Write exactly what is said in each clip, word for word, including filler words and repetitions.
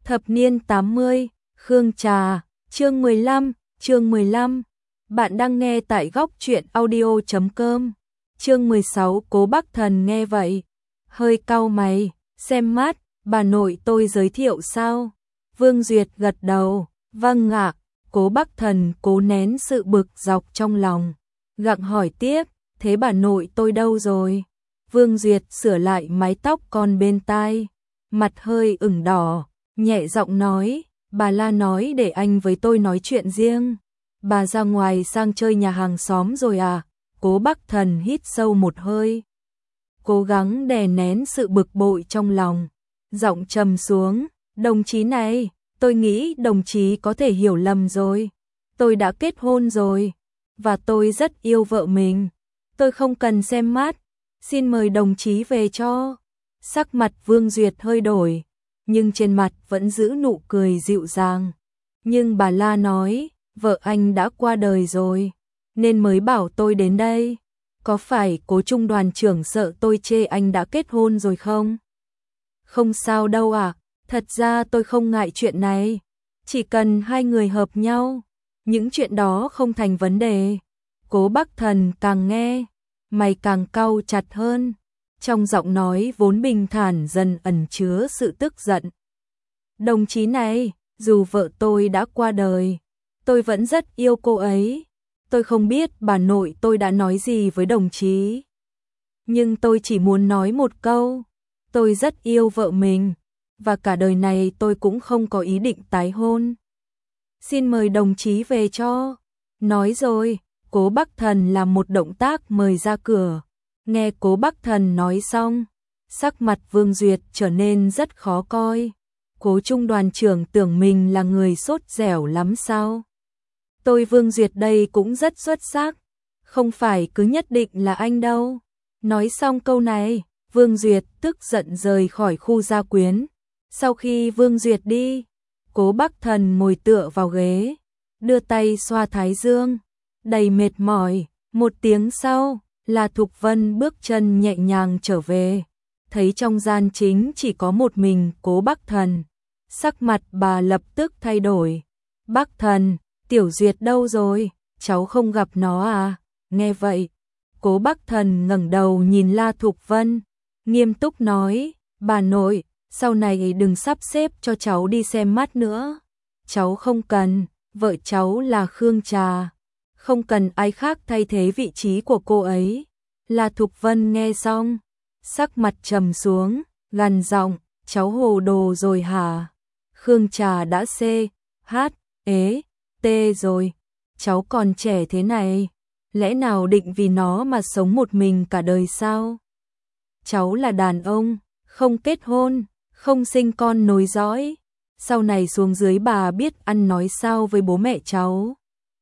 Thập niên tám mươi, Khương Trà, chương mười lăm, chương mười lăm. Bạn đang nghe tại góc truyện audio chấm com. Chương mười sáu, Cố Bắc Thần nghe vậy, hơi cau mày, xem mắt, bà nội tôi giới thiệu sao? Vương Duyệt gật đầu, vâng ạ. Cố Bắc Thần cố nén sự bực dọc trong lòng, gặng hỏi tiếp, thế bà nội tôi đâu rồi? Vương Duyệt sửa lại mái tóc con bên tai, mặt hơi ửng đỏ, nhẹ giọng nói, bà La nói để anh với tôi nói chuyện riêng. Bà ra ngoài sang chơi nhà hàng xóm rồi à? Cố Bắc Thần hít sâu một hơi, cố gắng đè nén sự bực bội trong lòng, giọng trầm xuống, đồng chí này, tôi nghĩ đồng chí có thể hiểu lầm rồi. Tôi đã kết hôn rồi, và tôi rất yêu vợ mình. Tôi không cần xem mắt, xin mời đồng chí về cho. Sắc mặt Vương Duyệt hơi đổi, nhưng trên mặt vẫn giữ nụ cười dịu dàng. Nhưng bà La nói, vợ anh đã qua đời rồi, nên mới bảo tôi đến đây. Có phải Cố Trung đoàn trưởng sợ tôi chê anh đã kết hôn rồi không? Không sao đâu ạ, à, thật ra tôi không ngại chuyện này. Chỉ cần hai người hợp nhau, những chuyện đó không thành vấn đề. Cố Bắc Thần càng nghe, mày càng cau chặt hơn. Trong giọng nói vốn bình thản dần ẩn chứa sự tức giận. Đồng chí này, dù vợ tôi đã qua đời, tôi vẫn rất yêu cô ấy. Tôi không biết bà nội tôi đã nói gì với đồng chí, nhưng tôi chỉ muốn nói một câu, tôi rất yêu vợ mình, và cả đời này tôi cũng không có ý định tái hôn. Xin mời đồng chí về cho. Nói rồi, Cố Bắc Thần làm một động tác mời ra cửa. Nghe Cố Bắc Thần nói xong, sắc mặt Vương Duyệt trở nên rất khó coi. Cố Trung đoàn trưởng tưởng mình là người sốt dẻo lắm sao? Tôi Vương Duyệt đây cũng rất xuất sắc, không phải cứ nhất định là anh đâu. Nói xong câu này, Vương Duyệt tức giận rời khỏi khu gia quyến. Sau khi Vương Duyệt đi, Cố Bắc Thần ngồi tựa vào ghế, đưa tay xoa thái dương, đầy mệt mỏi. Một tiếng sau, La Thục Vân bước chân nhẹ nhàng trở về, thấy trong gian chính chỉ có một mình Cố Bắc Thần. Sắc mặt bà lập tức thay đổi. Bắc Thần, Tiểu Duyệt đâu rồi? Cháu không gặp nó à? Nghe vậy, Cố Bắc Thần ngẩng đầu nhìn La Thục Vân, nghiêm túc nói, bà nội, sau này đừng sắp xếp cho cháu đi xem mắt nữa. Cháu không cần, vợ cháu là Khương Trà, không cần ai khác thay thế vị trí của cô ấy. La Thục Vân nghe xong, sắc mặt trầm xuống, gằn giọng, cháu hồ đồ rồi hả? Khương Trà đã C, H, ế, T rồi, cháu còn trẻ thế này, lẽ nào định vì nó mà sống một mình cả đời sao? Cháu là đàn ông, không kết hôn, không sinh con nối dõi, sau này xuống dưới bà biết ăn nói sao với bố mẹ cháu?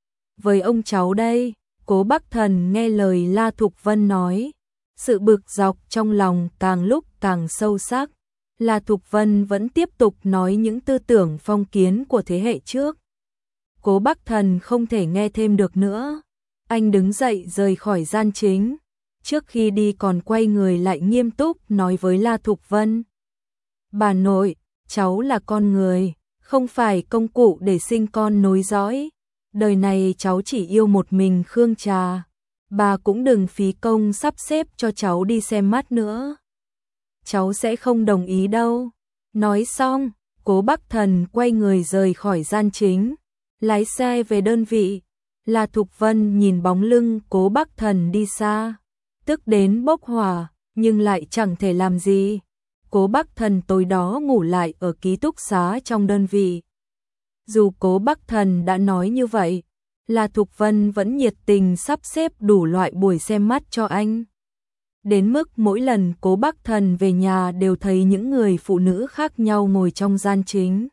Với ông cháu đây. Cố Bắc Thần nghe lời La Thục Vân nói, sự bực dọc trong lòng càng lúc càng sâu sắc. La Thục Vân vẫn tiếp tục nói những tư tưởng phong kiến của thế hệ trước. Cố Bắc Thần không thể nghe thêm được nữa. Anh đứng dậy rời khỏi gian chính. Trước khi đi còn quay người lại nghiêm túc nói với La Thục Vân. Bà nội, cháu là con người, không phải công cụ để sinh con nối dõi. Đời này cháu chỉ yêu một mình Khương Trà. Bà cũng đừng phí công sắp xếp cho cháu đi xem mắt nữa. Cháu sẽ không đồng ý đâu. Nói xong, Cố Bắc Thần quay người rời khỏi gian chính, lái xe về đơn vị. La Thục Vân nhìn bóng lưng Cố Bắc Thần đi xa, tức đến bốc hỏa, nhưng lại chẳng thể làm gì. Cố Bắc Thần tối đó ngủ lại ở ký túc xá trong đơn vị. Dù Cố Bắc Thần đã nói như vậy, La Thục Vân vẫn nhiệt tình sắp xếp đủ loại buổi xem mắt cho anh. Đến mức mỗi lần Cố Bắc Thần về nhà đều thấy những người phụ nữ khác nhau ngồi trong gian chính.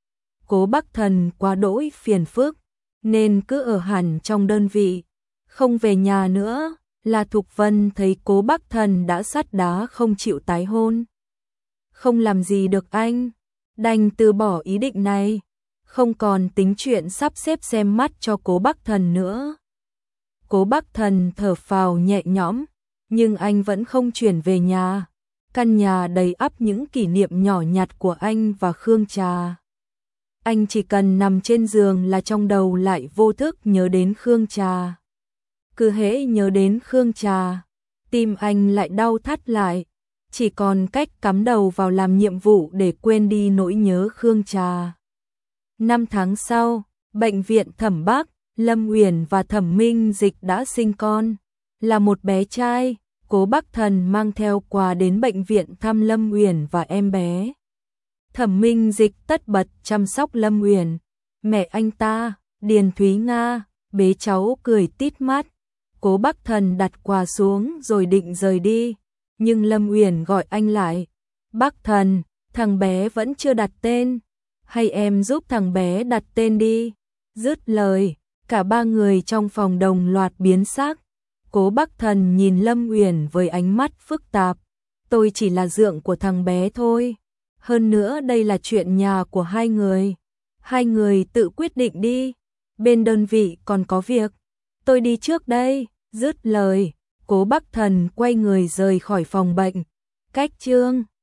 Cố Bắc Thần quá đỗi phiền phức, nên cứ ở hẳn trong đơn vị, không về nhà nữa. La Thục Vân thấy Cố Bắc Thần đã sắt đá không chịu tái hôn, không làm gì được anh, đành từ bỏ ý định này, không còn tính chuyện sắp xếp xem mắt cho Cố Bắc Thần nữa. Cố Bắc Thần thở phào nhẹ nhõm, nhưng anh vẫn không chuyển về nhà. Căn nhà đầy ắp những kỷ niệm nhỏ nhặt của anh và Khương Trà. Anh chỉ cần nằm trên giường là trong đầu lại vô thức nhớ đến Khương Trà. Cứ hễ nhớ đến Khương Trà, tim anh lại đau thắt lại, chỉ còn cách cắm đầu vào làm nhiệm vụ để quên đi nỗi nhớ Khương Trà. Năm tháng sau, bệnh viện Thẩm Bắc, Lâm Uyển và Thẩm Minh Dịch đã sinh con, là một bé trai. Cố Bắc Thần mang theo quà đến bệnh viện thăm Lâm Uyển và em bé. Thẩm Minh Dịch tất bật chăm sóc Lâm Uyển. Mẹ anh ta, Điền Thúy Nga, bế cháu cười tít mắt. Cố Bắc Thần đặt quà xuống rồi định rời đi, nhưng Lâm Uyển gọi anh lại. Bắc Thần, thằng bé vẫn chưa đặt tên, hay em giúp thằng bé đặt tên đi. Dứt lời, cả ba người trong phòng đồng loạt biến sắc. Cố Bắc Thần nhìn Lâm Uyển với ánh mắt phức tạp. Tôi chỉ là dượng của thằng bé thôi. Hơn nữa đây là chuyện nhà của hai người. Hai người tự quyết định đi. Bên đơn vị còn có việc. Tôi đi trước đây. Dứt lời, Cố Bắc Thần quay người rời khỏi phòng bệnh. Cách chương